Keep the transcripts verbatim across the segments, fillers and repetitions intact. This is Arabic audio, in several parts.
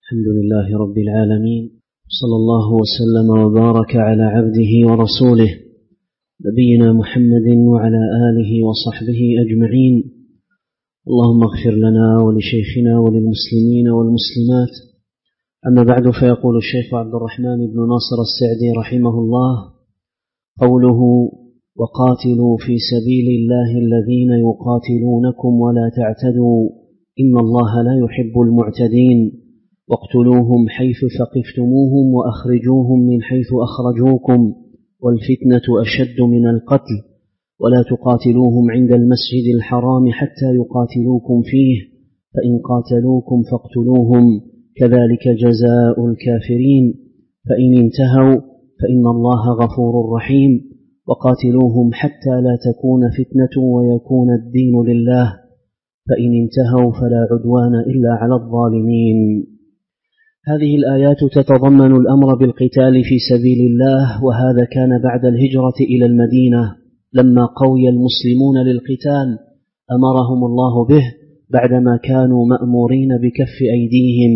الحمد لله رب العالمين، صلى الله وسلم وبارك على عبده ورسوله نبينا محمد وعلى آله وصحبه أجمعين. اللهم اغفر لنا ولشيخنا وللمسلمين والمسلمات. أما بعد، فيقول الشيخ عبد الرحمن بن ناصر السعدي رحمه الله: قوله وقاتلوا في سبيل الله الذين يقاتلونكم ولا تعتدوا إن الله لا يحب المعتدين، واقتلوهم حيث ثقفتموهم وأخرجوهم من حيث أخرجوكم، والفتنة أشد من القتل، ولا تقاتلوهم عند المسجد الحرام حتى يقاتلوكم فيه، فإن قاتلوكم فاقتلوهم، كذلك جزاء الكافرين، فإن انتهوا فإن الله غفور رحيم، وقاتلوهم حتى لا تكون فتنة ويكون الدين لله، فإن انتهوا فلا عدوان إلا على الظالمين. هذه الآيات تتضمن الأمر بالقتال في سبيل الله، وهذا كان بعد الهجرة إلى المدينة لما قوي المسلمون للقتال أمرهم الله به بعدما كانوا مأمورين بكف أيديهم.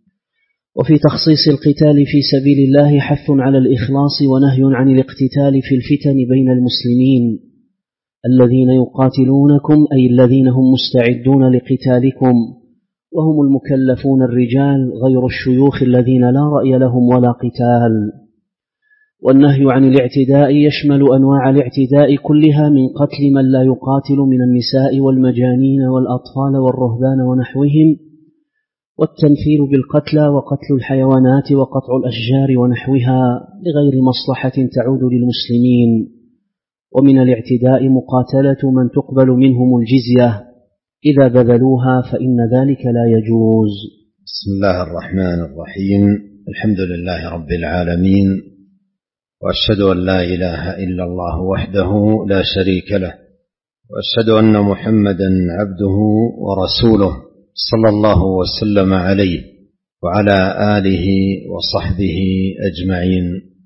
وفي تخصيص القتال في سبيل الله حث على الإخلاص ونهي عن الاقتتال في الفتن بين المسلمين. الذين يقاتلونكم أي الذين هم مستعدون لقتالكم، وهم المكلفون الرجال غير الشيوخ الذين لا رأي لهم ولا قتال. والنهي عن الاعتداء يشمل أنواع الاعتداء كلها من قتل من لا يقاتل من النساء والمجانين والأطفال والرهبان ونحوهم، والتنفير بالقتلى وقتل الحيوانات وقطع الأشجار ونحوها لغير مصلحة تعود للمسلمين. ومن الاعتداء مقاتلة من تقبل منهم الجزية إذا بذلوها، فإن ذلك لا يجوز. بسم الله الرحمن الرحيم. الحمد لله رب العالمين، وأشهد أن لا إله إلا الله وحده لا شريك له، وأشهد أن محمدا عبده ورسوله صلى الله وسلم عليه وعلى آله وصحبه أجمعين.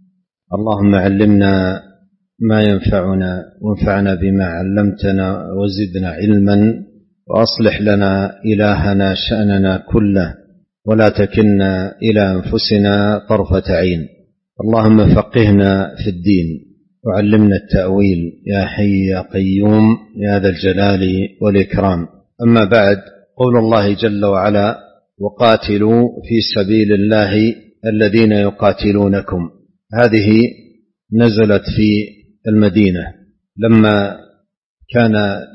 اللهم علمنا ما ينفعنا وانفعنا بما علمتنا وزدنا علما، وأصلح لنا إلهنا شأننا كله، ولا تكلنا إلى أنفسنا طرفة عين. اللهم فقهنا في الدين وعلمنا التأويل يا حي يا قيوم يا ذا الجلال والإكرام. أما بعد، قول الله جل وعلا: وقاتلوا في سبيل الله الذين يقاتلونكم، هذه نزلت في المدينة لما كان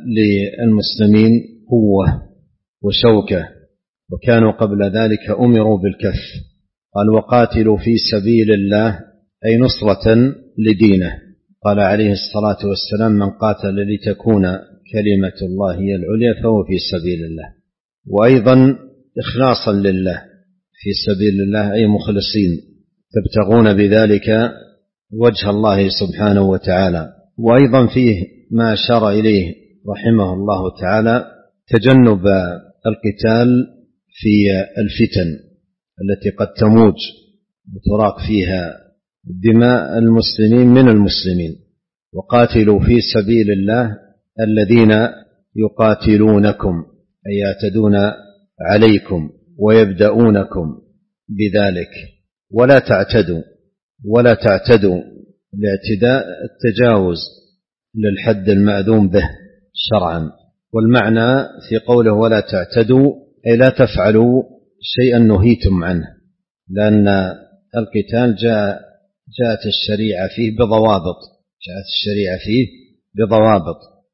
للمسلمين قوة وشوكة، وكانوا قبل ذلك أمروا بالكف. قال: وقاتلوا في سبيل الله أي نصرة لدينه. قال عليه الصلاة والسلام: من قاتل لتكون كلمة الله هي العليا فهو في سبيل الله. وأيضا إخلاصا لله، في سبيل الله أي مخلصين تبتغون بذلك وجه الله سبحانه وتعالى. وأيضا فيه ما أشار إليه رحمه الله تعالى تجنب القتال في الفتن التي قد تموج وتراق فيها دماء المسلمين من المسلمين. وقاتلوا في سبيل الله الذين يقاتلونكم أي يعتدون عليكم ويبدأونكم بذلك. ولا تعتدوا، ولا تعتدوا الاعتداء التجاوز للحد المأذون به شرعا. والمعنى في قوله ولا تعتدوا أي لا تفعلوا شيئا نهيتم عنه، لأن القتال جاء جاءت الشريعة فيه بضوابط، جاءت الشريعة فيه بضوابط.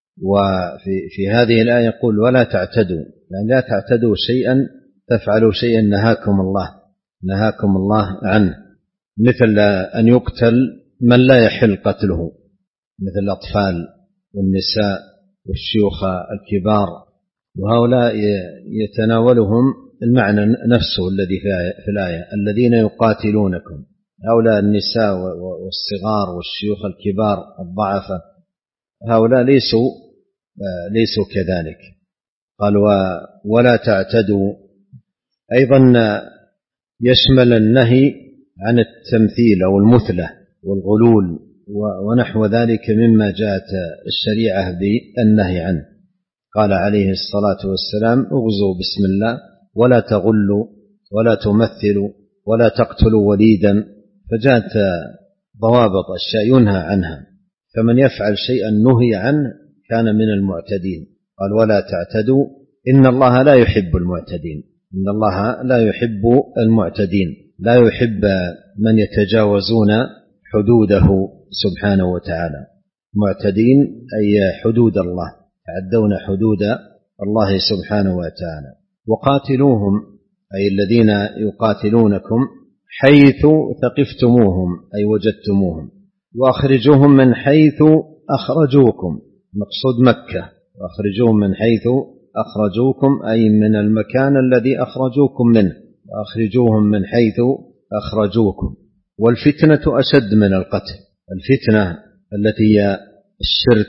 وفي في هذه الآية يقول ولا تعتدوا، يعني لا تعتدوا شيئا، تفعلوا شيئا نهاكم الله نهاكم الله عنه، مثل أن يقتل من لا يحل قتله، مثل الأطفال والنساء والشيوخ الكبار، وهؤلاء يتناولهم المعنى نفسه الذي في الآية: الذين يقاتلونكم. هؤلاء النساء والصغار والشيوخ الكبار الضعفاء، هؤلاء ليسوا ليسوا كذلك. قال ولا تعتدوا. أيضا يشمل النهي عن التمثيل أو المثلة والغلول ونحو ذلك مما جاءت الشريعة بالنهي عنه. قال عليه الصلاة والسلام: اغزوا بسم الله ولا تغلوا ولا تمثلوا ولا تقتلوا وليدا، فجاءت ضوابط أشياء ينهى عنها، فمن يفعل شيئا نهي عنه كان من المعتدين. قال ولا تعتدوا إن الله لا يحب المعتدين، إن الله لا يحب المعتدين، لا يحب من يتجاوزون حدوده سبحانه وتعالى. معتدين أي حدود الله، تعدون حدود الله سبحانه وتعالى. وقاتلوهم أي الذين يقاتلونكم حيث ثقفتموهم أي وجدتموهم، وأخرجوهم من حيث أخرجوكم، مقصود مكة، وأخرجوهم من حيث أخرجوكم أي من المكان الذي أخرجوكم منه، وأخرجوهم من حيث أخرجوكم. والفتنة أشد من القتل، الفتنة التي هي الشرك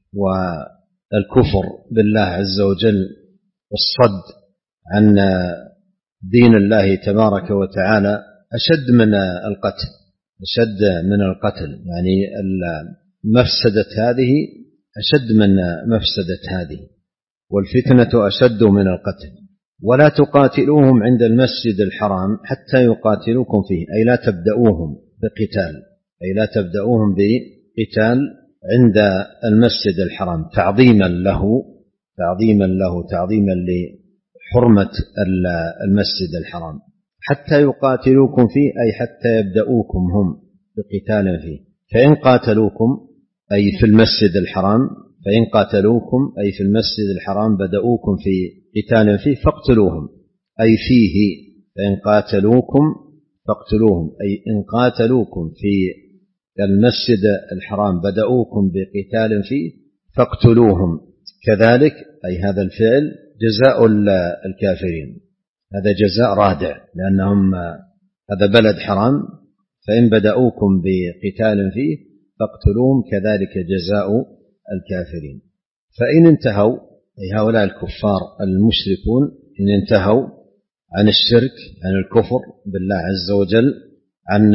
والكفر بالله عز وجل والصد عن دين الله تبارك وتعالى أشد من القتل، أشد من القتل، يعني المفسدة هذه أشد من مفسدة هذه، والفتنة أشد من القتل. ولا تقاتلوهم عند المسجد الحرام حتى يقاتلوكم فيه، أي لا تبدأوهم بقتال، أي لا تبدأوهم بقتال عند المسجد الحرام تعظيما له، تعظيما له تعظيما لحرمة المسجد الحرام. حتى يقاتلوكم فيه أي حتى يبدأوكم هم بقتال فيه، فإن قاتلوكم أي في المسجد الحرام، فإن قاتلوكم أي في المسجد الحرام بدأوكم في قتال فيه فاقتلوهم أي فيه، فإن قاتلوكم فاقتلوهم أي إن قاتلوكم في المسجد الحرام بدأوكم بقتال فيه فاقتلوهم. كذلك أي هذا الفعل جزاء الكافرين، هذا جزاء رادع، لأنهم هذا بلد حرام، فإن بدأوكم بقتال فيه فاقتلوهم كذلك جزاء الكافرين. فإن انتهوا أي هؤلاء الكفار المشركون إن انتهوا عن الشرك، عن الكفر بالله عز وجل، عن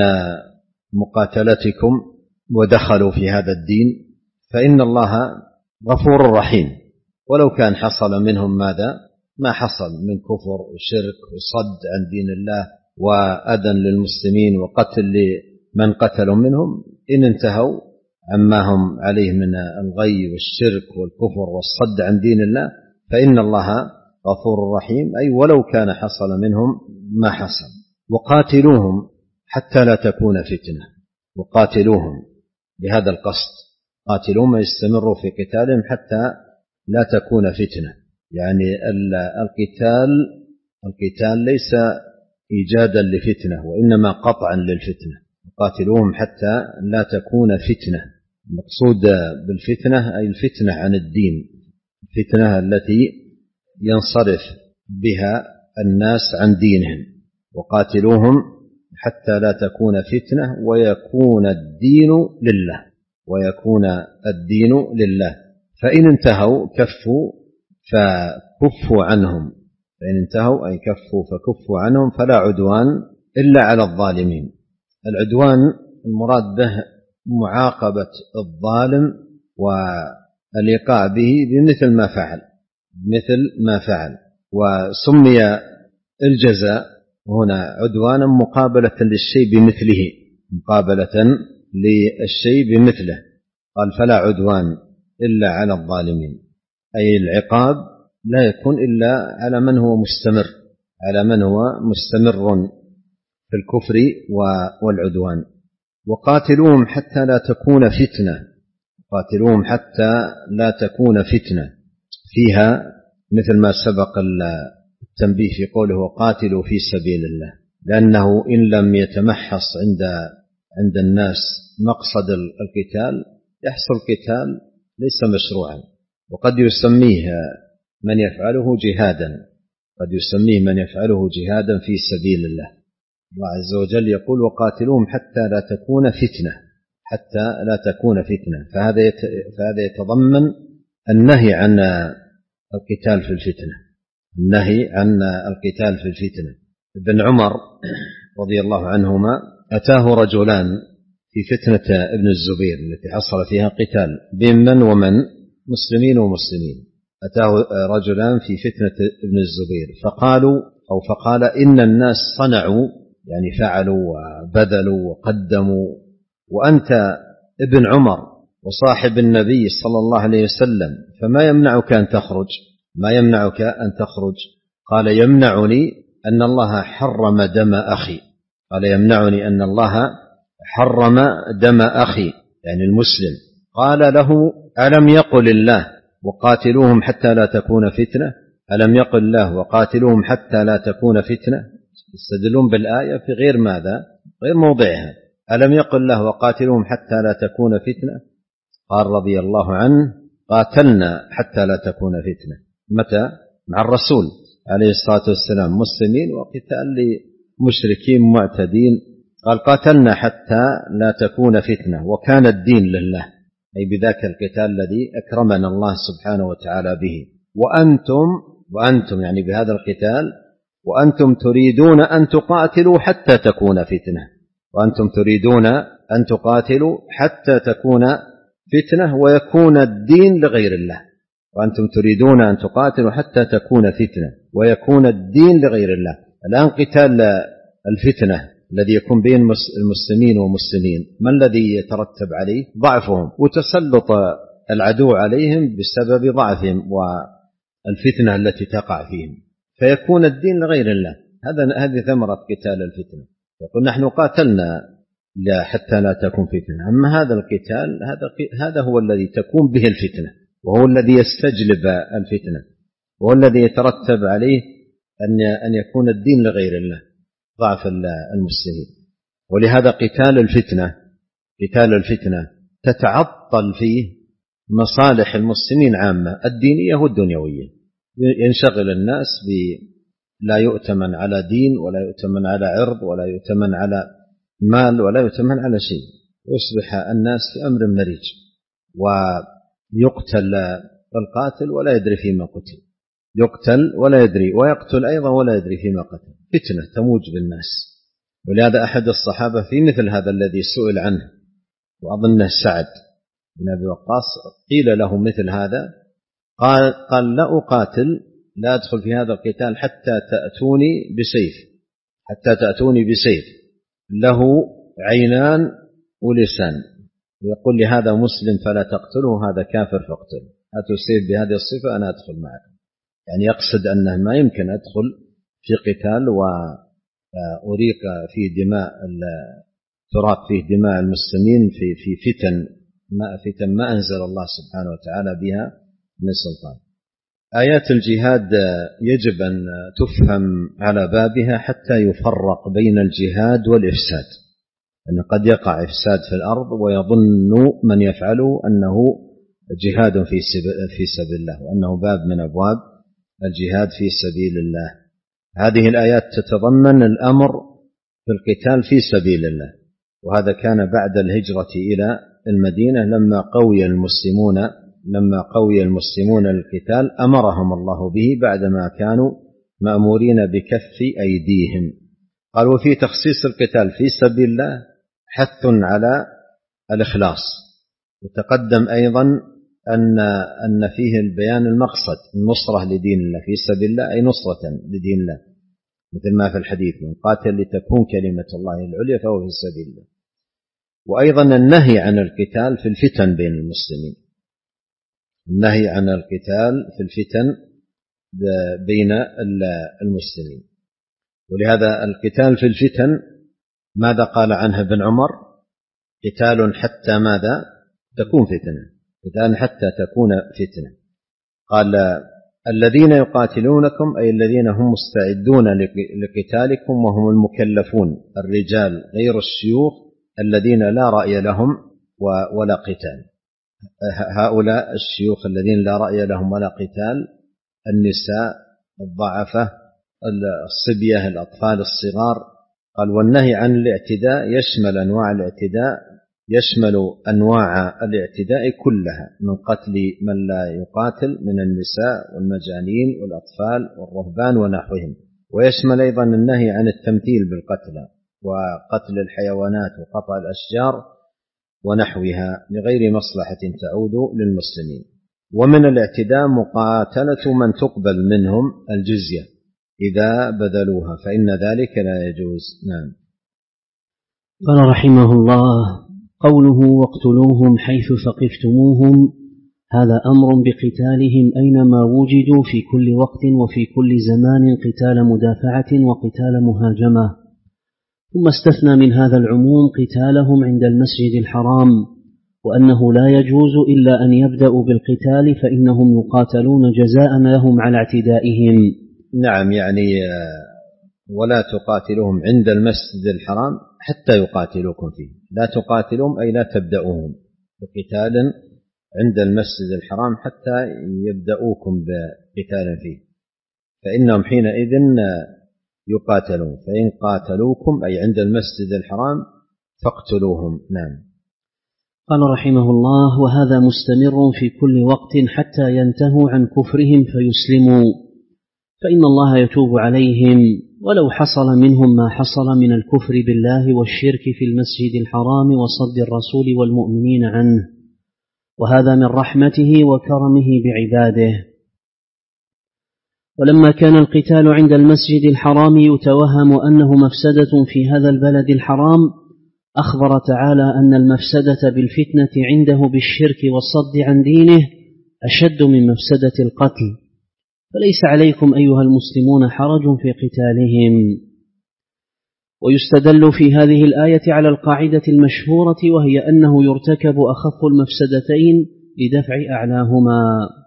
مقاتلتكم ودخلوا في هذا الدين، فإن الله غفور رحيم، ولو كان حصل منهم ماذا ما حصل من كفر وشرك وصد عن دين الله وأذى للمسلمين وقتل لمن قتلوا منهم، إن انتهوا عما هم عليه من الغي والشرك والكفر والصد عن دين الله فإن الله غفور رحيم، أي ولو كان حصل منهم ما حصل. وقاتلوهم حتى لا تكون فتنة، وقاتلوهم بهذا القصد، قاتلوهم يستمروا في قتالهم حتى لا تكون فتنة، يعني القتال القتال ليس إيجادا لفتنة وإنما قطعا للفتنة. قاتلوهم حتى لا تكون فتنة، المقصود بالفتنة أي الفتنة عن الدين، الفتنة التي ينصرف بها الناس عن دينهم. وقاتلوهم حتى لا تكون فتنة ويكون الدين لله، ويكون الدين لله. فإن انتهوا كفوا فكفوا عنهم، فإن انتهوا أي كفوا فكفوا عنهم، فلا عدوان إلا على الظالمين. العدوان المراد به معاقبة الظالم والإيقاع به بمثل ما فعل، مثل ما فعل. وسمي الجزاء هنا عدوانا مقابلة للشيء بمثله، مقابلة للشيء بمثله. قال فلا عدوان إلا على الظالمين، أي العقاب لا يكون إلا على من هو مستمر، على من هو مستمر في الكفر والعدوان. وقاتلوهم حتى لا تكون فتنة، قاتلوهم حتى لا تكون فتنة، فيها مثل ما سبق التنبيه في قوله وقاتلوا في سبيل الله، لأنه إن لم يتمحص عند عند الناس مقصد القتال يحصل قتال ليس مشروعا، وقد يسميه من يفعله جهادا، قد يسميه من يفعله جهادا في سبيل الله. الله عز وجل يقول وقاتلوهم حتى لا تكون فتنة، حتى لا تكون فتنة، فهذا فهذا يتضمن النهي عن القتال في الفتنة، النهي عن القتال في الفتنة. ابن عمر رضي الله عنهما أتاه رجلان في فتنة ابن الزبير التي حصل فيها قتال بين من ومن، مسلمين ومسلمين. أتاه رجلان في فتنة ابن الزبير فقالوا أو فقال إن الناس صنعوا يعني فعلوا وبذلوا وقدموا، وأنت ابن عمر وصاحب النبي صلى الله عليه وسلم، فما يمنعك أن تخرج؟ ما يمنعك أن تخرج؟ قال يمنعني أن الله حرم دم أخي. قال يمنعني أن الله حرم دم أخي يعني المسلم. قال له ألم يقل الله وقاتلوهم حتى لا تكون فتنة؟ ألم يقل الله وقاتلوهم حتى لا تكون فتنة؟ يستدلون بالآية في غير ماذا؟ غير موضعها. ألم يقل الله وقاتلوهم حتى لا تكون فتنة؟ قال رضي الله عنه قاتلنا حتى لا تكون فتنة. متى؟ مع الرسول عليه الصلاة والسلام مسلمين وقتال لمشركين معتدين. قال قاتلنا حتى لا تكون فتنة وكان الدين لله، أي بذاك القتال الذي أكرمنا الله سبحانه وتعالى به. وأنتم وأنتم يعني بهذا القتال وأنتم تريدون أن تقاتلوا حتى تكون فتنة، وأنتم تريدون أن تقاتلوا حتى تكون فتنة ويكون الدين لغير الله. وأنتم تريدون أن تقاتلوا حتى تكون فتنة ويكون الدين لغير الله. الآن قتال الفتنة الذي يكون بين المسلمين ومسلمين ما الذي يترتب عليه؟ ضعفهم وتسلط العدو عليهم بسبب ضعفهم والفتنة التي تقع فيهم، فيكون الدين لغير الله. هذا هذه ثمرة قتال الفتنة. يقول نحن قاتلنا لا حتى لا تكون فتنة، أما هذا القتال هذا هذا هو الذي تكون به الفتنة، وهو الذي يستجلب الفتنة، وهو الذي يترتب عليه أن أن يكون الدين لغير الله، ضعف المسلمين. ولهذا قتال الفتنة قتال الفتنة تتعطل فيه مصالح المسلمين عامة الدينية والدنيوية. ينشغل الناس بلا يؤتمن على دين ولا يؤتمن على عرض ولا يؤتمن على مال ولا يؤتمن على شيء، يصبح الناس في أمر مريج، ويقتل القاتل ولا يدري فيما قتل، يقتل ولا يدري، ويقتل أيضا ولا يدري فيما قتل. فتنة تموج بالناس. ولهذا أحد الصحابة في مثل هذا الذي سئل عنه، وأظنه سعد بن أبي وقاص، قيل له مثل هذا قال, قال لا أقاتل لا أدخل في هذا القتال حتى تأتوني بسيف حتى تأتوني بسيف له عينان ولسان، ويقول لي هذا مسلم فلا تقتله، هذا كافر فاقتله، أتوا سيف بهذه الصفة أنا أدخل معكم. يعني يقصد أنه ما يمكن أدخل في قتال وأريق في دماء تراق فيه دماء المسلمين في في فتن ما فتن ما أنزل الله سبحانه وتعالى بها من سلطان. آيات الجهاد يجب أن تفهم على بابها حتى يفرق بين الجهاد والإفساد، أن قد يقع إفساد في الأرض ويظن من يفعله أنه جهاد في سبيل الله، وأنه باب من أبواب الجهاد في سبيل الله. هذه الآيات تتضمن الأمر في القتال في سبيل الله، وهذا كان بعد الهجرة إلى المدينة لما قوي المسلمون لما قوي المسلمون للقتال أمرهم الله به بعدما كانوا مأمورين بكف أيديهم. قال وفي تخصيص القتال في سبيل الله حث على الإخلاص، وتقدم أيضا أن أن فيه البيان المقصد النصرة لدين الله في سبيل الله، أي نصرة لدين الله، مثل ما في الحديث من قاتل لتكون كلمة الله العليا فهو في سبيل الله. وأيضا النهي عن القتال في الفتن بين المسلمين، النهي عن القتال في الفتن بين المسلمين. ولهذا القتال في الفتن ماذا قال عنه ابن عمر؟ قتال حتى ماذا؟ تكون فتنة، قتال حتى تكون فتنة. قال الذين يقاتلونكم أي الذين هم مستعدون لقتالكم وهم المكلفون الرجال غير الشيوخ الذين لا رأي لهم ولا قتال. هؤلاء الشيوخ الذين لا رأي لهم ولا قتال النساء الضعفة الصبية الأطفال الصغار. قال والنهي عن الاعتداء يشمل أنواع الاعتداء يشمل أنواع الاعتداء كلها من قتل من لا يقاتل من النساء والمجانين والأطفال والرهبان ونحوهم، ويشمل أيضا النهي عن التمثيل بالقتلى وقتل الحيوانات وقطع الأشجار ونحوها لغير مصلحة تعود للمسلمين. ومن الاعتداء مقاتلة من تقبل منهم الجزية إذا بذلوها، فإن ذلك لا يجوز. نعم. قال رحمه الله: قوله واقتلوهم حيث ثقفتموهم، هذا أمر بقتالهم أينما وجدوا في كل وقت وفي كل زمان، قتال مدافعة وقتال مهاجمة. ثم استثنى من هذا العموم قتالهم عند المسجد الحرام، وأنه لا يجوز إلا أن يبدأوا بالقتال، فإنهم يقاتلون جزاء لهم على اعتدائهم. نعم، يعني ولا تقاتلهم عند المسجد الحرام حتى يقاتلوكم فيه. لا تقاتلهم أي لا تبدأوهم بقتال عند المسجد الحرام حتى يبدأوكم بقتال فيه، فإنهم حينئذ يقاتلون. فإن قاتلوكم أي عند المسجد الحرام فاقتلوهم. نعم. قال رحمه الله: وهذا مستمر في كل وقت حتى ينتهوا عن كفرهم فيسلموا، فإن الله يتوب عليهم، ولو حصل منهم ما حصل من الكفر بالله والشرك في المسجد الحرام وصد الرسول والمؤمنين عنه، وهذا من رحمته وكرمه بعباده. ولما كان القتال عند المسجد الحرام يتوهم أنه مفسدة في هذا البلد الحرام، أخبر تعالى أن المفسدة بالفتنة عنده بالشرك والصد عن دينه أشد من مفسدة القتل، فليس عليكم أيها المسلمون حرج في قتالهم. ويستدل في هذه الآية على القاعدة المشهورة، وهي أنه يرتكب أخف المفسدتين لدفع أعلاهما.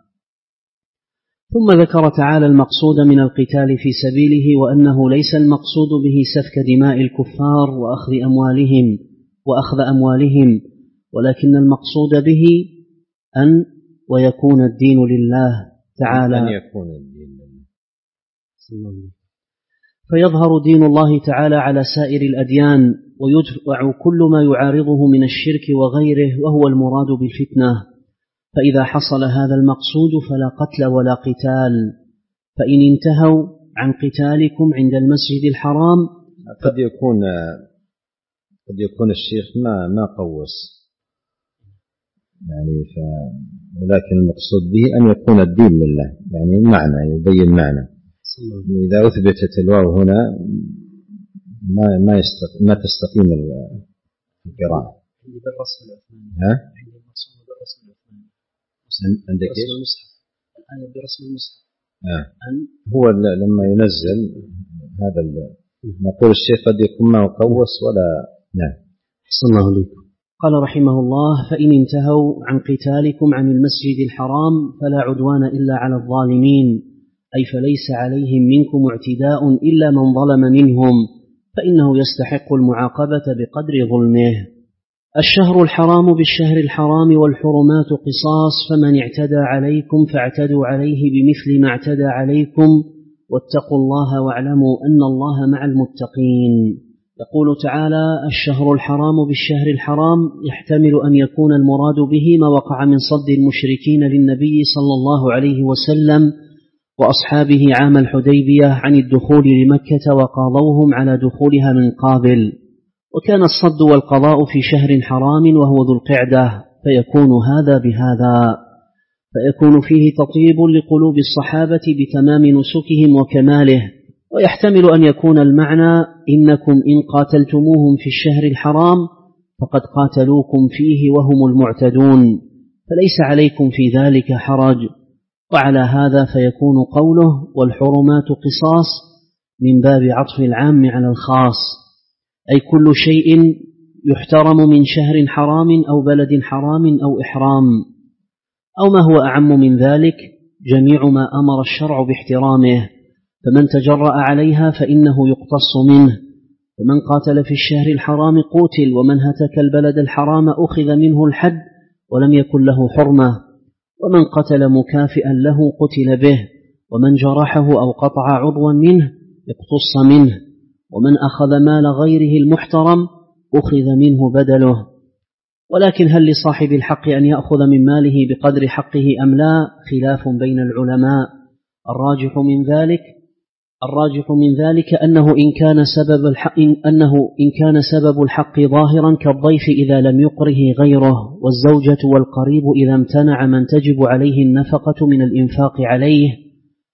ثم ذكر تعالى المقصود من القتال في سبيله، وأنه ليس المقصود به سفك دماء الكفار وأخذ أموالهم وأخذ أموالهم ولكن المقصود به أن ويكون الدين لله تعالى، أن يكون الدين لله، فيظهر دين الله تعالى على سائر الأديان، ويدفع كل ما يعارضه من الشرك وغيره، وهو المراد بالفتنة. فإذا حصل هذا المقصود فلا قتل ولا قتال. فإن انتهوا عن قتالكم عند المسجد الحرام، قد يكون قد يكون الشيخ ما ما قوس يعني ف... ولكن المقصود به أن يكون الدين لله، يعني معنى يبين معنى. إذا أثبتت الواو هنا ما ما يستقيم ما تستقيم القراءة. ها؟ عندك إيش؟ الآية برسم المصحف. آه. هو لما ينزل هذا نقول الشيخ قد يكون ما قوس ولا. نعم. أحسن الله عليكم. قال رحمه الله: فإن انتهوا عن قتالكم عن المسجد الحرام فلا عدوان إلا على الظالمين، أي فليس عليهم منكم اعتداء إلا من ظلم منهم، فإنه يستحق المعاقبة بقدر ظلمه. الشهر الحرام بالشهر الحرام والحرمات قصاص، فمن اعتدى عليكم فاعتدوا عليه بمثل ما اعتدى عليكم، واتقوا الله واعلموا أن الله مع المتقين. يقول تعالى: الشهر الحرام بالشهر الحرام، يحتمل أن يكون المراد به ما وقع من صد المشركين للنبي صلى الله عليه وسلم وأصحابه عام الحديبية عن الدخول لمكة، وقاضوهم على دخولها من قابل، وكان الصد والقضاء في شهر حرام وهو ذو القعدة، فيكون هذا بهذا، فيكون فيه تطيب لقلوب الصحابة بتمام نسكهم وكماله. ويحتمل أن يكون المعنى: إنكم إن قاتلتموهم في الشهر الحرام فقد قاتلوكم فيه وهم المعتدون، فليس عليكم في ذلك حرج. وعلى هذا فيكون قوله: والحرمات قصاص من باب عطف العام على الخاص، أي كل شيء يحترم من شهر حرام أو بلد حرام أو إحرام، أو ما هو أعم من ذلك جميع ما أمر الشرع باحترامه، فمن تجرأ عليها فإنه يقتص منه. فمن قاتل في الشهر الحرام قتل، ومن هتك البلد الحرام أخذ منه الحد ولم يكن له حرمة، ومن قتل مكافئا له قتل به، ومن جرحه أو قطع عضوا منه اقتص منه، ومن أخذ مال غيره المحترم أخذ منه بدله. ولكن هل لصاحب الحق أن يأخذ من ماله بقدر حقه أم لا؟ خلاف بين العلماء. الراجح من ذلك الراجح من ذلك أنه إن كان سبب الحق أنه إن كان سبب الحق ظاهرا كالضيف إذا لم يقره غيره، والزوجة والقريب إذا امتنع من تجب عليه النفقة من الإنفاق عليه،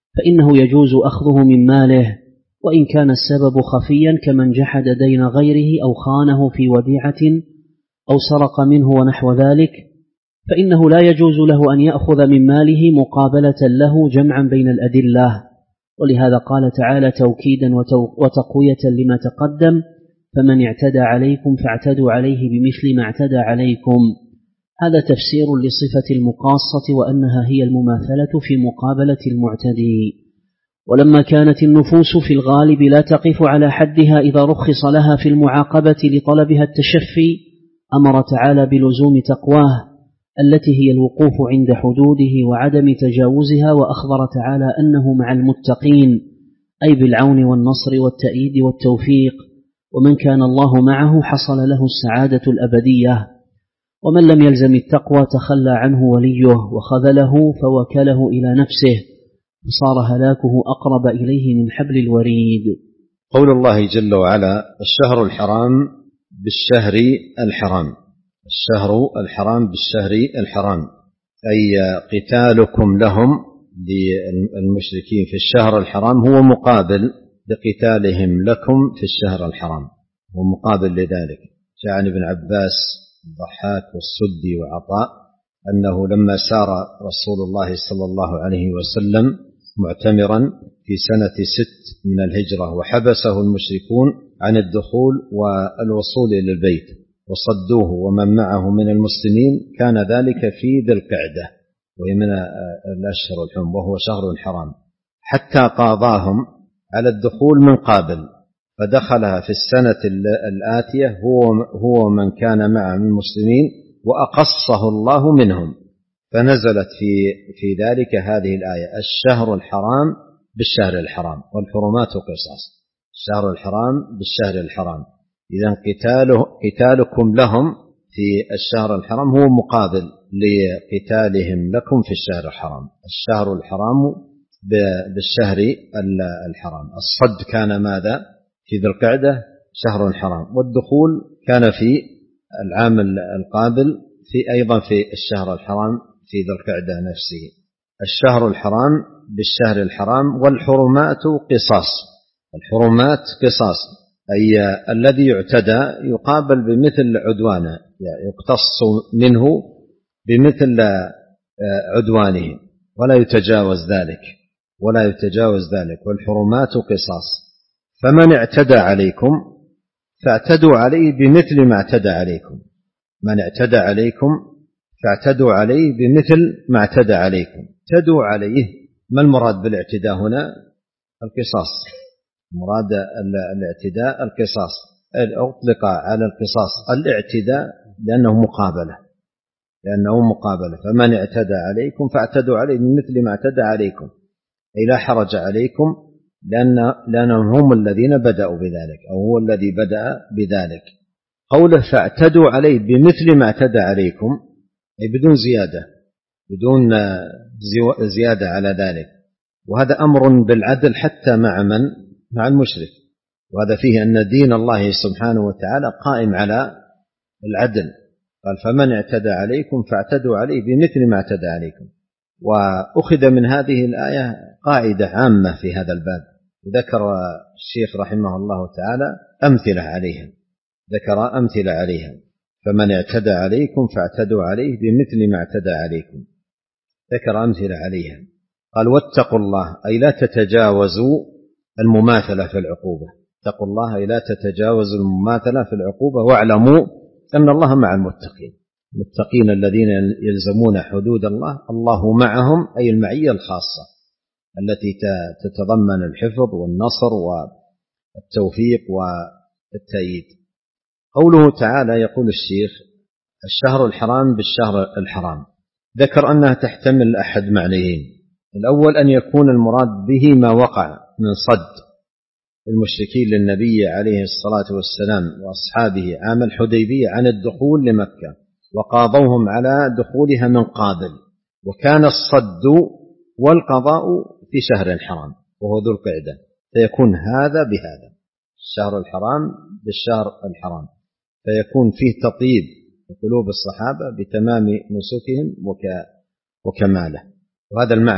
فإنه يجوز أخذه من ماله، وإن كان السبب خفيا كمن جحد دين غيره أو خانه في وديعة أو سرق منه ونحو ذلك، فإنه لا يجوز له أن يأخذ من ماله مقابلة له جمعا بين الأدلة. ولهذا قال تعالى توكيدا وتقوية لما تقدم: فمن اعتدى عليكم فاعتدوا عليه بمثل ما اعتدى عليكم. هذا تفسير لصفة المقاصة وأنها هي المماثلة في مقابلة المعتدي. ولما كانت النفوس في الغالب لا تقف على حدها إذا رخص لها في المعاقبة لطلبها التشفي، أمر تعالى بلزوم تقواه التي هي الوقوف عند حدوده وعدم تجاوزها، وأخبر تعالى أنه مع المتقين، أي بالعون والنصر والتأييد والتوفيق، ومن كان الله معه حصل له السعادة الأبدية. ومن لم يلزم التقوى تخلى عنه وليه وخذله فوكله إلى نفسه، فصار هلاكه أقرب إليه من حبل الوريد. قول الله جل وعلا: الشهر الحرام بالشهر الحرام. الشهر الحرام بالشهر الحرام، أي قتالكم لهم للمشركين في الشهر الحرام هو مقابل لقتالهم لكم في الشهر الحرام، هو مقابل لذلك. جاء عن ابن عباس الضحاك والسدي وعطاء أنه لما سار رسول الله صلى الله عليه وسلم معتمرا في سنة ست من الهجرة وحبسه المشركون عن الدخول والوصول إلى البيت وصدوه ومن معه من المسلمين، كان ذلك في ذي القعدة وهي من الأشهر الحرم وهو شهر حرام، حتى قاضاهم على الدخول من قابل، فدخلها في السنة الآتية هو هو من كان معه من المسلمين وأقصه الله منهم، فنزلت في في ذلك هذه الآية: الشهر الحرام بالشهر الحرام والحرمات قصاص. الشهر الحرام بالشهر الحرام، إذن قتاله قتالكم لهم في الشهر الحرام هو مقابل لقتالهم لكم في الشهر الحرام. الشهر الحرام بالشهر الحرام، الصد كان ماذا؟ في ذي القعدة شهر حرام، والدخول كان في العام القابل في أيضا في الشهر الحرام في ذي القعدة نفسه. الشهر الحرام بالشهر الحرام والحرمات قصاص. الحرمات قصاص، أي الذي يعتدى يقابل بمثل عدوانه، يعني يقتص منه بمثل عدوانه ولا يتجاوز ذلك ولا يتجاوز ذلك والحرمات قصاص. فمن اعتدى عليكم فاعتدوا عليه بمثل ما اعتدى عليكم. من اعتدى عليكم فاعتدوا عليه بمثل ما اعتدى عليكم. اعتدوا عليه، ما المراد بالاعتداء هنا؟ القصاص. مراد الاعتداء القصاص، أطلق على القصاص الاعتداء لأنه مقابلة لأنه مقابلة فمن اعتدى عليكم فاعتدوا عليه بمثل ما اعتدى عليكم، أي لا حرج عليكم، لأن لأنهم هم الذين بدأوا بذلك أو هو الذي بدأ بذلك. قوله فاعتدوا عليه بمثل ما اعتدى عليكم، أي بدون زيادة بدون زيادة على ذلك، وهذا أمر بالعدل حتى مع من؟ مع المشرك، وهذا فيه أن دين الله سبحانه وتعالى قائم على العدل. قال فمن اعتدى عليكم فاعتدوا عليه بمثل ما اعتدى عليكم. وأخذ من هذه الآية قاعدة عامة في هذا الباب، ذكر الشيخ رحمه الله تعالى أمثلة عليها ذكر أمثلة عليها فمن اعتدى عليكم فاعتدوا عليه بمثل ما اعتدى عليكم، ذكر أمثلة عليها. قال واتقوا الله، أي لا تتجاوزوا المماثلة في العقوبة. اتقوا الله أي لا تتجاوزوا المماثلة في العقوبة، واعلموا أن الله مع المتقين. المتقين الذين يلزمون حدود الله الله معهم، أي المعية الخاصة التي تتضمن الحفظ والنصر والتوفيق والتأييد. قوله تعالى يقول الشيخ الشهر الحرام بالشهر الحرام، ذكر أنها تحتمل أحد معنيين. الأول أن يكون المراد به ما وقع من صد المشركين للنبي عليه الصلاة والسلام وأصحابه عام الحديبية عن الدخول لمكة، وقاضوهم على دخولها من قابل، وكان الصد والقضاء في شهر حرام وهو ذو القعدة، فيكون هذا بهذا الشهر الحرام بالشهر الحرام، فيكون فيه تطيب قلوب الصحابة بتمام نسكهم وكماله. وهذا المعنى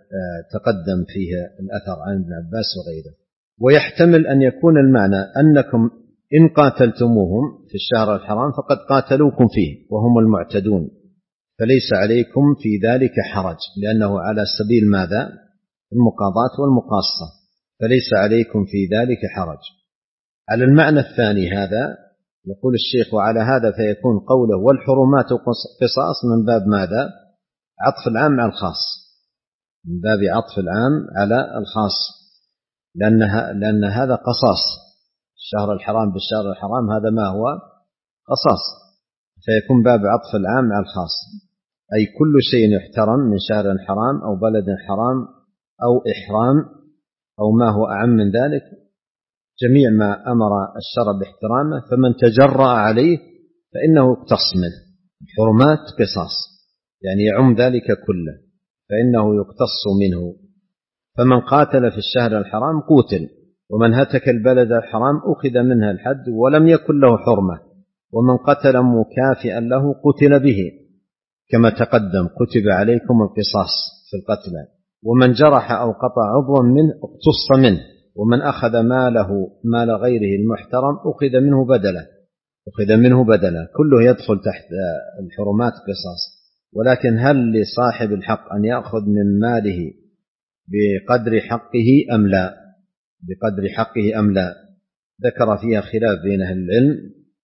تقدم فيه الأثر عن ابن عباس وغيره. ويحتمل أن يكون المعنى أنكم إن قاتلتموهم في الشهر الحرام فقد قاتلوكم فيه وهم المعتدون، فليس عليكم في ذلك حرج، لأنه على سبيل ماذا؟ المقاضاة والمقاصة، فليس عليكم في ذلك حرج. على المعنى الثاني هذا يقول الشيخ: وعلى هذا فيكون قوله والحرمات قصاص من باب ماذا؟ عطف العام على الخاص، من باب عطف العام على الخاص، لأنها لأن هذا قصاص، الشهر الحرام بالشهر الحرام هذا ما هو؟ قصاص، فيكون باب عطف العام على الخاص، أي كل شيء يحترم من شهر حرام أو بلد حرام أو إحرام أو ما هو أعم من ذلك، جميع ما أمر الشرع باحترامه فمن تجرأ عليه فإنه يقتص منه. الحرمات قصاص يعني يعم ذلك كله، فإنه يقتص منه. فمن قاتل في الشهر الحرام قوتل، ومن هتك البلد الحرام أخذ منها الحد ولم يكن له حرمة، ومن قتل مكافئا له قتل به، كما تقدم كتب عليكم القصاص في القتلى. ومن جرح أو قطع عضوا منه اقتص منه، ومن أخذ ماله مال غيره المحترم أخذ منه بدله أخذ منه بدله كله يدخل تحت الحرمات قصاص. ولكن هل لصاحب الحق أن يأخذ من ماله بقدر حقه أم لا؟ بقدر حقه أم لا؟ ذكر فيها خلاف بين أهل العلم،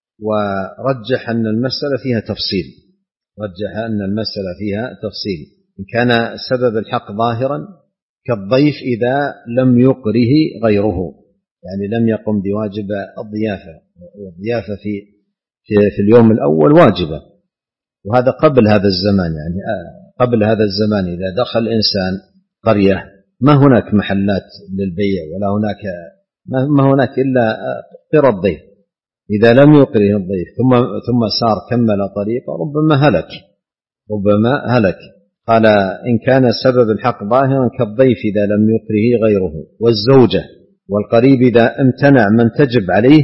ورجح أن المسألة فيها تفصيل رجح أن المسألة فيها تفصيل إن كان سبب الحق ظاهرا كالضيف إذا لم يقره غيره، يعني لم يقم بواجب الضيافة، والضيافة في, في, في اليوم الأول واجبة، وهذا قبل هذا الزمان، يعني قبل هذا الزمان إذا دخل إنسان قرية ما هناك محلات للبيع ولا هناك ما هناك إلا قرى الضيف، إذا لم يقره الضيف ثم ثم سار كمل طريقه ربما هلك ربما هلك قال إن كان سبب الحق ظاهرا كالضيف إذا لم يقره غيره، والزوجة والقريب إذا امتنع من تجب عليه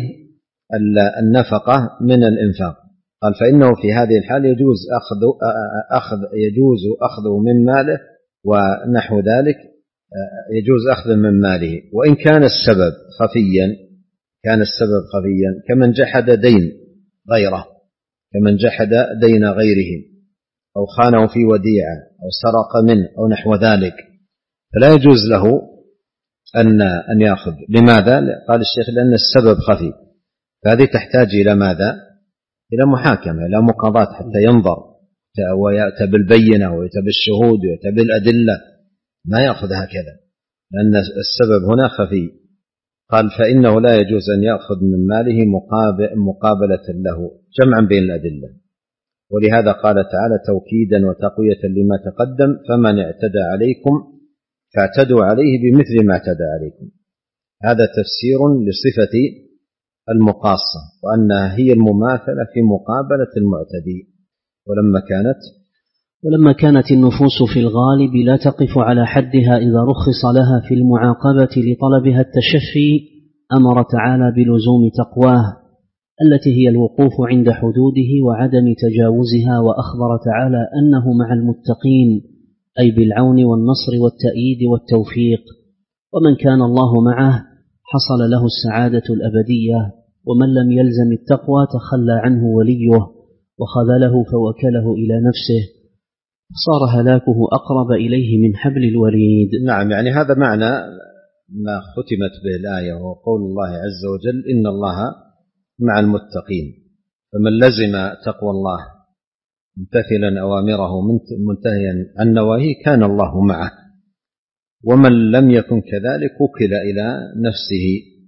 النفقة من الإنفاق، قال فإنه في هذه الحال يجوز أخذ أخذ يجوز أخذه من ماله، ونحو ذلك يجوز أخذه من ماله. وإن كان السبب خفيا كان السبب خفيا كمن جحد دين غيره كمن جحد دين غيره أو خانه في وديعة أو سرق منه أو نحو ذلك، فلا يجوز له أن أن يأخذ. لماذا؟ قال الشيخ لأن السبب خفي، فهذه تحتاج إلى ماذا؟ إلى محاكمة، إلى مقاضاة حتى ينظر ويأتى بالبينة ويأتى بالشهود ويأتى بالأدلة، ما يأخذ هكذا لأن السبب هنا خفي. قال فإنه لا يجوز أن يأخذ من ماله مقابلة له، جمعا بين الأدلة. ولهذا قال تعالى توكيدا وتقوية لما تقدم فمن اعتدى عليكم فاعتدوا عليه بمثل ما اعتدى عليكم. هذا تفسير لصفة المقاصة، وأنها هي المماثلة في مقابلة المعتدي. ولما كانت ولما كانت النفوس في الغالب لا تقف على حدها إذا رخص لها في المعاقبة لطلبها التشفي، أمر تعالى بلزوم تقواه التي هي الوقوف عند حدوده وعدم تجاوزها، وأخبر تعالى أنه مع المتقين أي بالعون والنصر والتأييد والتوفيق. ومن كان الله معه حصل له السعادة الأبدية، ومن لم يلزم التقوى تخلى عنه وليه وخذله فوكله إلى نفسه، صار هلاكه أقرب إليه من حبل الوريد. نعم، يعني هذا معنى ما ختمت به الآية، وهو قول الله عز وجل إن الله مع المتقين. فمن لزم تقوى الله ممتثلا أوامره منتهيا عن نواهيه كان الله معه، ومن لم يكن كذلك وكل إلى نفسه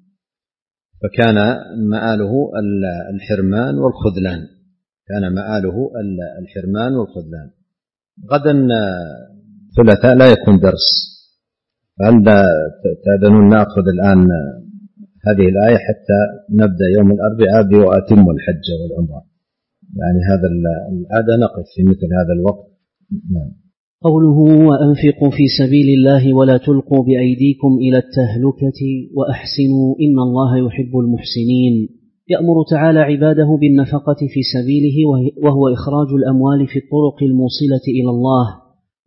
فكان مآله الحرمان والخذلان كان مآله الحرمان والخذلان. غدا ثلاثاء لا يكون درس، فهل تأذنون نأخذ الآن هذه الآية حتى نبدأ يوم الأربعاء بوأتم الحج والعمرة، يعني هذا العادة نقف في مثل هذا الوقت. نعم. قوله وأنفقوا في سبيل الله ولا تلقوا بأيديكم إلى التهلكة وأحسنوا إن الله يحب المحسنين. يأمر تعالى عباده بالنفقة في سبيله، وهو إخراج الأموال في الطرق الموصلة إلى الله،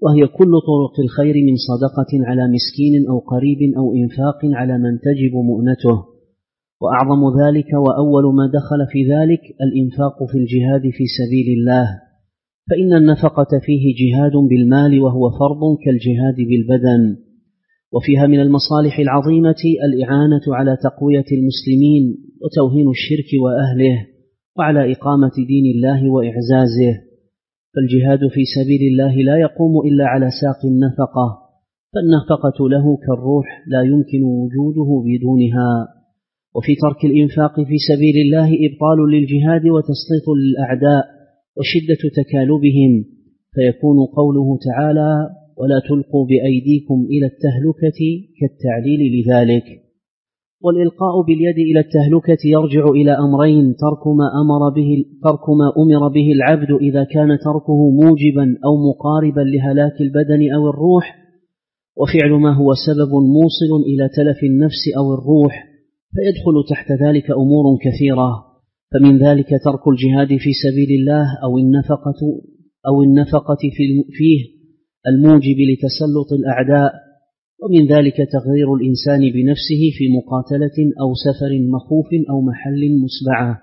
وهي كل طرق الخير من صدقة على مسكين أو قريب أو إنفاق على من تجب مؤنته. وأعظم ذلك وأول ما دخل في ذلك الإنفاق في الجهاد في سبيل الله، فإن النفقة فيه جهاد بالمال وهو فرض كالجهاد بالبدن. وفيها من المصالح العظيمة الإعانة على تقوية المسلمين وتوهين الشرك وأهله، وعلى إقامة دين الله وإعزازه. فالجهاد في سبيل الله لا يقوم إلا على ساق النفقة، فالنفقة له كالروح لا يمكن وجوده بدونها. وفي ترك الإنفاق في سبيل الله إبطال للجهاد وتسليط للأعداء وشدة تكالبهم، فيكون قوله تعالى: ولا تلقوا بأيديكم إلى التهلكة كالتعليل لذلك. والإلقاء باليد إلى التهلكة يرجع إلى أمرين: ترك ما أمر به ترك ما أمر به العبد إذا كان تركه موجبا أو مقاربا لهلاك البدن أو الروح، وفعل ما هو سبب موصل إلى تلف النفس أو الروح، فيدخل تحت ذلك أمور كثيرة. فمن ذلك ترك الجهاد في سبيل الله أو النفقة أو النفقة فيه الموجب لتسلط الأعداء، ومن ذلك تغيير الإنسان بنفسه في مقاتلة أو سفر مخوف أو محل مسبعة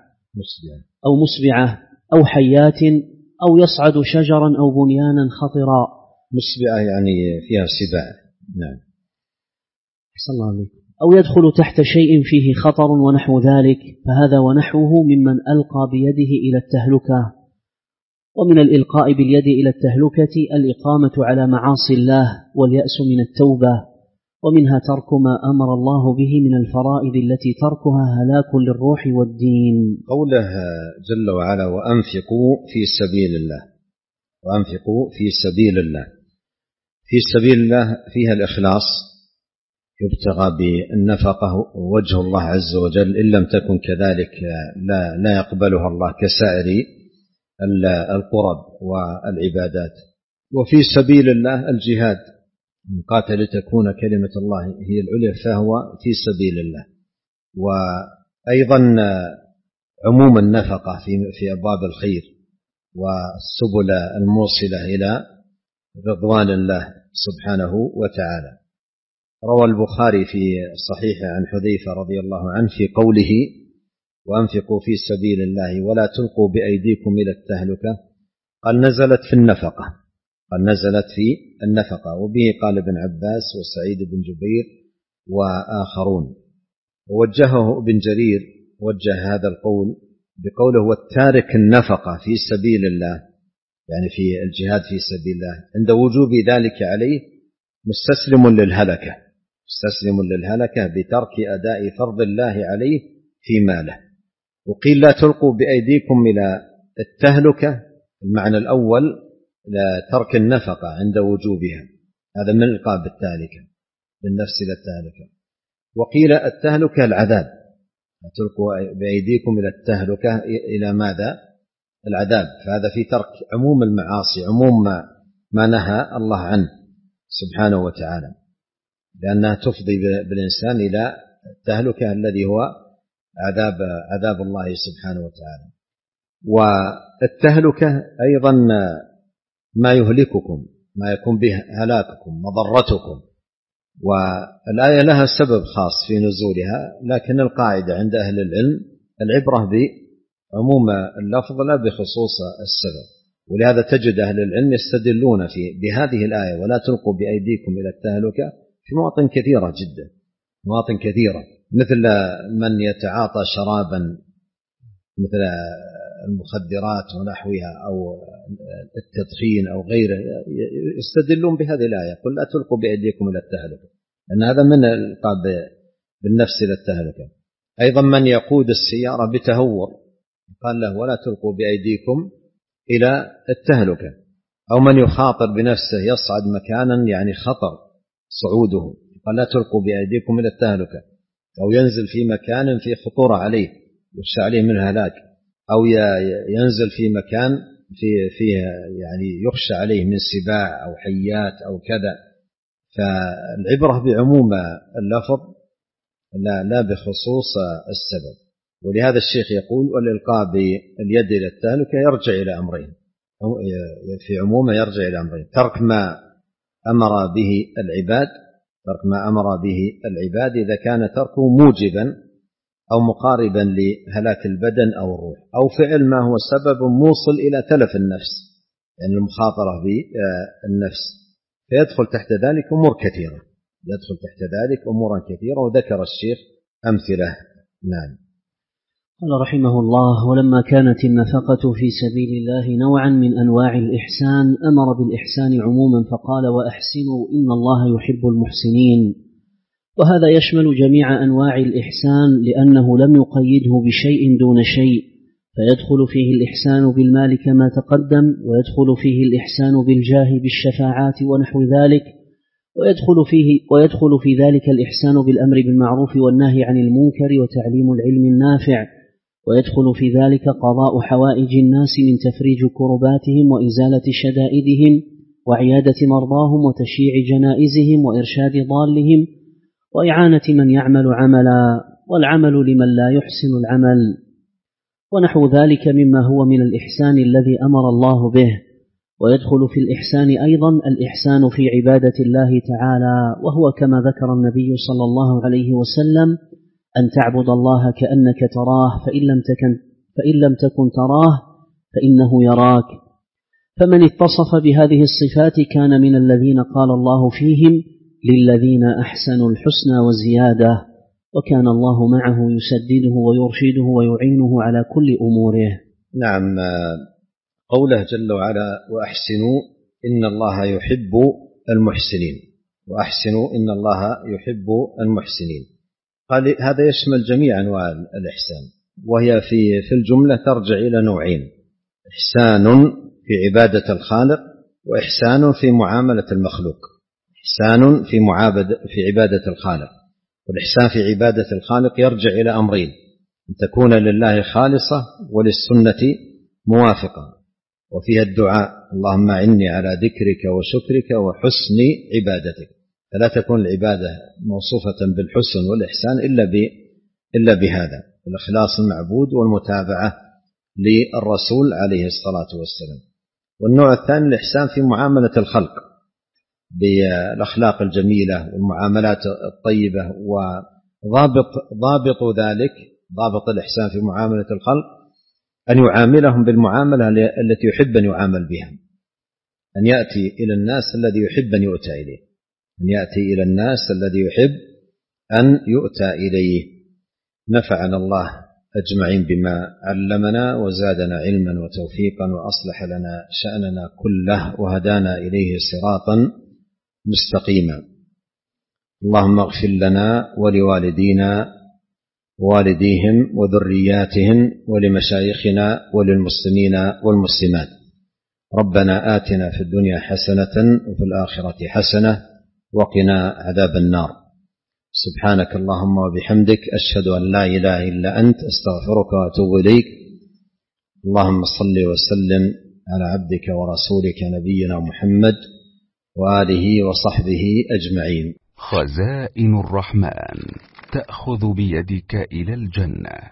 أو مسبعة أو حيات أو يصعد شجرا أو بنيانا خطرا. مسبعة يعني فيها سباع. نعم. أحسن الله عليك. أو يدخل تحت شيء فيه خطر ونحو ذلك، فهذا ونحوه ممن ألقى بيده إلى التهلكة. ومن الإلقاء باليد إلى التهلكة الإقامة على معاصي الله واليأس من التوبة، ومنها ترك ما أمر الله به من الفرائض التي تركها هلاك للروح والدين. قوله جل وعلا: وأنفقوا في سبيل الله. وأنفقوا في سبيل الله، في سبيل الله فيها الإخلاص، يبتغى بالنفقة وجه الله عز وجل، إن لم تكن كذلك لا, لا يقبلها الله كسائر القرب والعبادات. وفي سبيل الله الجهاد، مقاتل تكون كلمة الله هي العليا، فهو في سبيل الله. وأيضا عموم النفقة في في أبواب الخير والسبل الموصلة إلى رضوان الله سبحانه وتعالى. روى البخاري في صحيحه عن حذيفة رضي الله عنه في قوله: وأنفقوا في سبيل الله ولا تلقوا بأيديكم إلى التهلكة، قال نزلت في النفقة قال نزلت في النفقة. وبه قال ابن عباس وسعيد بن جبير وآخرون. ووجهه ابن جرير، وجه هذا القول بقوله: والتارك النفقة في سبيل الله، يعني في الجهاد في سبيل الله عند وجوب ذلك عليه مستسلم للهلكة مستسلم للهلكة بترك أداء فرض الله عليه في ماله. وقيل لا تلقوا بأيديكم إلى التهلكة، المعنى الأول لا ترك النفقة عند وجوبها، هذا من الإلقاء بالتهلكة بالنفس إلى التهلكة. وقيل التهلكة العذاب، لا تلقوا بأيديكم إلى التهلكة إلى ماذا؟ العذاب. فهذا في ترك عموم المعاصي، عموم ما, ما نهى الله عنه سبحانه وتعالى، لأنها تفضي بالإنسان إلى التهلكة الذي هو عذاب عذاب الله سبحانه وتعالى. والتهلكة أيضا ما يهلككم، ما يكون به هلاككم، مضرتكم. والآية لها سبب خاص في نزولها، لكن القاعدة عند أهل العلم العبرة بعموم اللفظ لا بخصوص السبب. ولهذا تجد أهل العلم يستدلون في بهذه الآية: ولا تلقوا بأيديكم إلى التهلكة، في مواطن كثيرة جدا، مواطن كثيرة، مثل من يتعاطى شرابا مثل المخدرات ونحوها أو التدخين أو غيره، يستدلون بهذه الآية: قل لا تلقوا بأيديكم إلى التهلكة، لأن هذا من الإلقاء بالنفس إلى التهلكة. أيضا من يقود السيارة بتهور قال له: ولا تلقوا بأيديكم إلى التهلكة. أو من يخاطر بنفسه يصعد مكانا يعني خطر صعوده، قال: لا تلقوا بأيديكم إلى التهلكة. أو ينزل في مكان في خطورة عليه يخشى عليه من الهلاك، أو ينزل في مكان في فيه يعني يخشى عليه من سباع أو حيات أو كذا. فالعبرة بعموم اللفظ لا لا بخصوص السبب. ولهذا الشيخ يقول: والإلقاء باليد إلى التهلكة يرجع إلى أمرين، في عمومه يرجع إلى أمرين: ترك ما أمر به العباد، ترك ما أمر به العباد إذا كان تركه موجبا أو مقاربا لهلاك البدن أو الروح، أو فعل ما هو سبب موصل إلى تلف النفس، يعني المخاطرة بالنفس، فيدخل تحت ذلك أمور كثيرة، يدخل تحت ذلك أمورا كثيرة، وذكر الشيخ أمثلة. نعم. قال رحمه الله: ولما كانت النفقة في سبيل الله نوعا من أنواع الإحسان أمر بالإحسان عموما فقال: وأحسنوا إن الله يحب المحسنين. وهذا يشمل جميع أنواع الإحسان لأنه لم يقيده بشيء دون شيء، فيدخل فيه الإحسان بالمال كما تقدم، ويدخل فيه الإحسان بالجاه بالشفاعات ونحو ذلك، ويدخل فيه ويدخل في ذلك الإحسان بالأمر بالمعروف والنهي عن المنكر وتعليم العلم النافع، ويدخل في ذلك قضاء حوائج الناس من تفريج كرباتهم وإزالة شدائدهم وعيادة مرضاهم وتشييع جنائزهم وإرشاد ضالهم وإعانة من يعمل عملا، والعمل لمن لا يحسن العمل، ونحو ذلك مما هو من الإحسان الذي أمر الله به. ويدخل في الإحسان أيضا الإحسان في عبادة الله تعالى، وهو كما ذكر النبي صلى الله عليه وسلم: أن تعبد الله كأنك تراه فإن لم تكن, فإن لم تكن تراه فإنه يراك. فمن اتصف بهذه الصفات كان من الذين قال الله فيهم: للذين أحسنوا الحسنى وزيادة، وكان الله معه يسدده ويرشده ويعينه على كل أموره. نعم. قوله جل وعلا: وأحسنوا إن الله يحب المحسنين، وأحسنوا إن الله يحب المحسنين، قال هذا يشمل جميع أنواع الإحسان، وهي في في الجملة ترجع إلى نوعين: إحسان في عبادة الخالق، وإحسان في معاملة المخلوق. إحسان في معابدة في عبادة الخالق، والإحسان في عبادة الخالق يرجع إلى أمرين: أن تكون لله خالصة وللسنة موافقة، وفيها الدعاء: اللهم أعني على ذكرك وشكرك وحسن عبادتك. فلا تكون العبادة موصوفة بالحسن والإحسان إلا إلا بهذا: الإخلاص المعبود والمتابعة للرسول عليه الصلاة والسلام. والنوع الثاني الإحسان في معاملة الخلق بالأخلاق الجميلة والمعاملات الطيبة، وضابط ضابط ذلك ضابط الإحسان في معاملة الخلق أن يعاملهم بالمعاملة التي يحب أن يعامل بها، أن يأتي إلى الناس الذي يحب أن يؤتى إليه، أن يأتي إلى الناس الذي يحب أن يؤتى إليه. نفعنا الله أجمعين بما علمنا، وزادنا علما وتوفيقا، وأصلح لنا شأننا كله، وهدانا إليه صراطا مستقيما. اللهم اغفر لنا ولوالدينا ووالديهم وذرياتهم ولمشايخنا وللمسلمين والمسلمات. ربنا آتنا في الدنيا حسنة وفي الآخرة حسنة وقنا عذاب النار. سبحانك اللهم وبحمدك، أشهد أن لا إله إلا أنت، أستغفرك وأتوب إليك. اللهم صل وسلم على عبدك ورسولك نبينا محمد وآله وصحبه أجمعين. خزائن الرحمن تأخذ بيدك إلى الجنة.